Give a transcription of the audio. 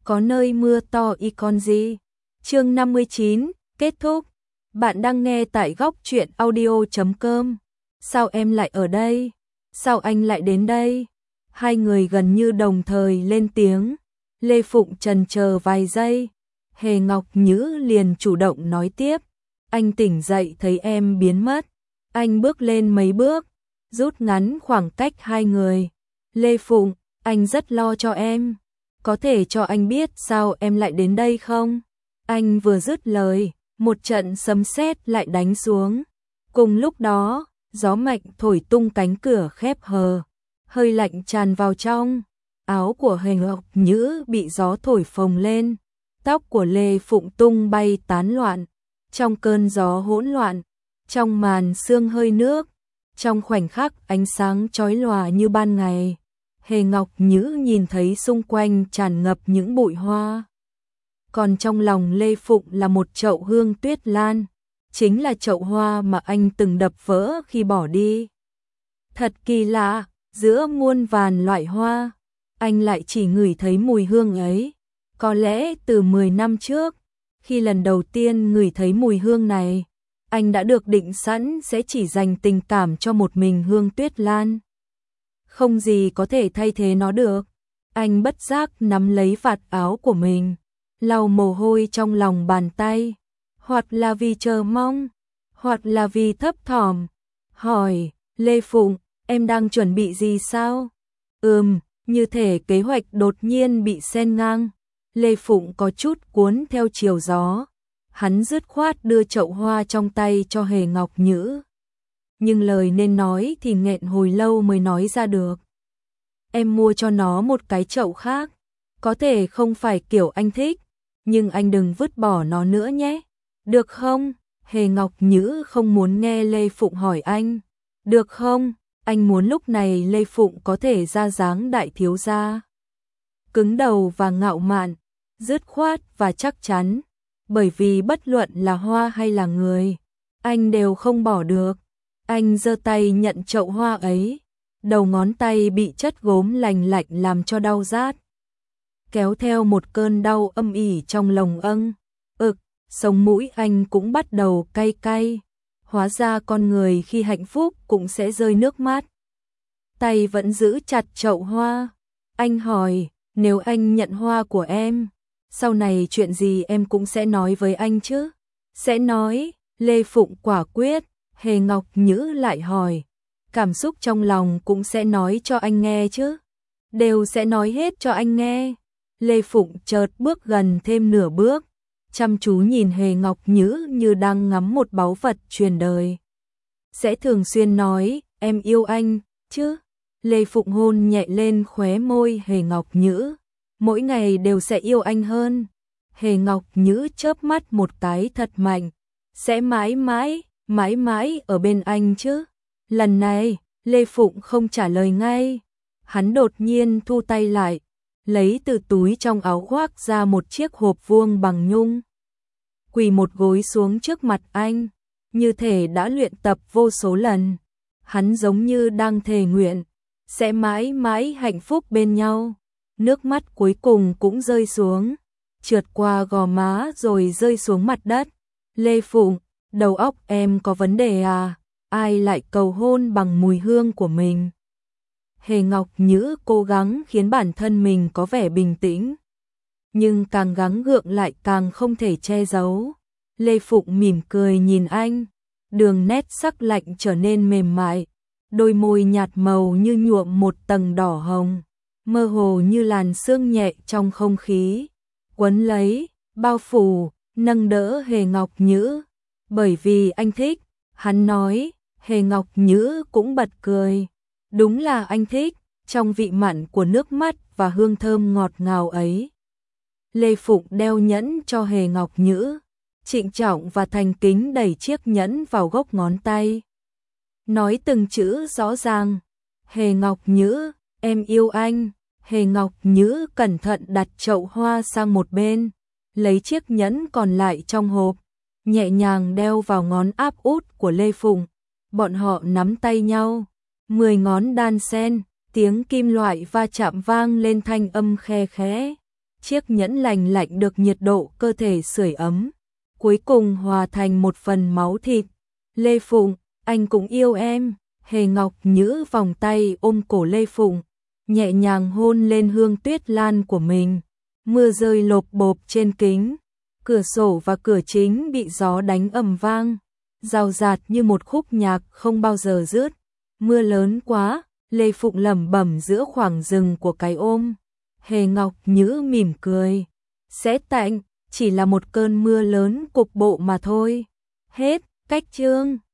có nơi mưa to y con gì. Chương 59, kết thúc. Bạn đang nghe tại góc truyện audio.com. Sao em lại ở đây? Sao anh lại đến đây? Hai người gần như đồng thời lên tiếng. Lê Phụng chần chờ vài giây. Hề Ngọc Nhữ liền chủ động nói tiếp. Anh tỉnh dậy thấy em biến mất. Anh bước lên mấy bước, rút ngắn khoảng cách hai người. Lê Phụng, anh rất lo cho em. Có thể cho anh biết sao em lại đến đây không? Anh vừa dứt lời, một trận sấm sét lại đánh xuống. Cùng lúc đó, gió mạnh thổi tung cánh cửa khép hờ. Hơi lạnh tràn vào trong. Áo của Hề Ngọc Nhữ bị gió thổi phồng lên. Tóc của Lê Phụng tung bay tán loạn. Trong cơn gió hỗn loạn, trong màn sương hơi nước, trong khoảnh khắc ánh sáng chói lòa như ban ngày, Hề Ngọc Nhữ nhìn thấy xung quanh tràn ngập những bụi hoa. Còn trong lòng Lê Phụng là một chậu hương tuyết lan, chính là chậu hoa mà anh từng đập vỡ khi bỏ đi. Thật kỳ lạ, giữa muôn vàn loại hoa, anh lại chỉ ngửi thấy mùi hương ấy. Có lẽ từ 10 năm trước, khi lần đầu tiên ngửi thấy mùi hương này, anh đã được định sẵn sẽ chỉ dành tình cảm cho một mình hương tuyết lan. Không gì có thể thay thế nó được. Anh bất giác nắm lấy vạt áo của mình, lau mồ hôi trong lòng bàn tay, hoặc là vì chờ mong, hoặc là vì thấp thỏm. Hỏi, Lê Phụng, em đang chuẩn bị gì sao? Như thể kế hoạch đột nhiên bị xen ngang. Lê Phụng có chút cuốn theo chiều gió. Hắn dứt khoát đưa chậu hoa trong tay cho Hề Ngọc Nhữ. Nhưng lời nên nói thì nghẹn hồi lâu mới nói ra được. Em mua cho nó một cái chậu khác. Có thể không phải kiểu anh thích, nhưng anh đừng vứt bỏ nó nữa nhé. Được không? Hề Ngọc Nhữ không muốn nghe Lê Phụng hỏi anh. Được không? Anh muốn lúc này Lê Phụng có thể ra dáng đại thiếu gia. Cứng đầu và ngạo mạn, dứt khoát và chắc chắn. Bởi vì bất luận là hoa hay là người, anh đều không bỏ được. Anh giơ tay nhận chậu hoa ấy. Đầu ngón tay bị chất gốm lành lạnh làm cho đau rát. Kéo theo một cơn đau âm ỉ trong lồng âng. Sống mũi anh cũng bắt đầu cay cay. Hóa ra con người khi hạnh phúc cũng sẽ rơi nước mắt. Tay vẫn giữ chặt chậu hoa. Anh hỏi, nếu anh nhận hoa của em, sau này chuyện gì em cũng sẽ nói với anh chứ? Sẽ nói. Lê Phụng quả quyết. Hề Ngọc Nhữ lại hỏi, cảm xúc trong lòng cũng sẽ nói cho anh nghe chứ? Đều sẽ nói hết cho anh nghe. Lê Phụng chợt bước gần thêm nửa bước, chăm chú nhìn Hề Ngọc Nhữ như đang ngắm một báu vật truyền đời. Sẽ thường xuyên nói, em yêu anh, chứ? Lê Phụng hôn nhẹ lên khóe môi Hề Ngọc Nhữ. Mỗi ngày đều sẽ yêu anh hơn. Hề Ngọc Nhữ chớp mắt một cái thật mạnh. Sẽ mãi mãi ở bên anh chứ? Lần này, Lê Phụng không trả lời ngay. Hắn đột nhiên thu tay lại, lấy từ túi trong áo khoác ra một chiếc hộp vuông bằng nhung. Quỳ một gối xuống trước mặt anh, như thể đã luyện tập vô số lần. Hắn giống như đang thề nguyện, sẽ mãi mãi hạnh phúc bên nhau. Nước mắt cuối cùng cũng rơi xuống, trượt qua gò má rồi rơi xuống mặt đất. Lê Phụng, đầu óc em có vấn đề à? Ai lại cầu hôn bằng mùi hương của mình? Hề Ngọc Nhữ cố gắng khiến bản thân mình có vẻ bình tĩnh, nhưng càng gắng gượng lại càng không thể che giấu. Lê Phụng mỉm cười nhìn anh, đường nét sắc lạnh trở nên mềm mại, đôi môi nhạt màu như nhuộm một tầng đỏ hồng, mơ hồ như làn sương nhẹ trong không khí, quấn lấy, bao phủ, nâng đỡ Hề Ngọc Nhữ. Bởi vì anh thích, hắn nói. Hề Ngọc Nhữ cũng bật cười. Đúng là anh thích, trong vị mặn của nước mắt và hương thơm ngọt ngào ấy. Lê Phụng đeo nhẫn cho Hề Ngọc Nhữ, trịnh trọng và thành kính đẩy chiếc nhẫn vào gốc ngón tay. Nói từng chữ rõ ràng, Hề Ngọc Nhữ, em yêu anh. Hề Ngọc Nhữ cẩn thận đặt chậu hoa sang một bên, lấy chiếc nhẫn còn lại trong hộp, nhẹ nhàng đeo vào ngón áp út của Lê Phụng. Bọn họ nắm tay nhau, 10 ngón đan xen, tiếng kim loại va chạm vang lên thanh âm khe khẽ. chiếc nhẫn lành lạnh được nhiệt độ cơ thể sưởi ấm, cuối cùng hòa thành một phần máu thịt. Lê Phụng, anh cũng yêu em. Hề Ngọc Nhữ vòng tay ôm cổ Lê Phụng, nhẹ nhàng hôn lên Hương Tuyết Lan của mình. Mưa rơi lộp bộp trên kính, cửa sổ và cửa chính bị gió đánh ầm vang, rào rạt như một khúc nhạc không bao giờ dứt. Mưa lớn quá, Lê Phụng lẩm bẩm giữa khoảng rừng của cái ôm. Hề Ngọc Nhữ mỉm cười, sẽ tạnh, chỉ là một cơn mưa lớn cục bộ mà thôi. Hết, cách chương.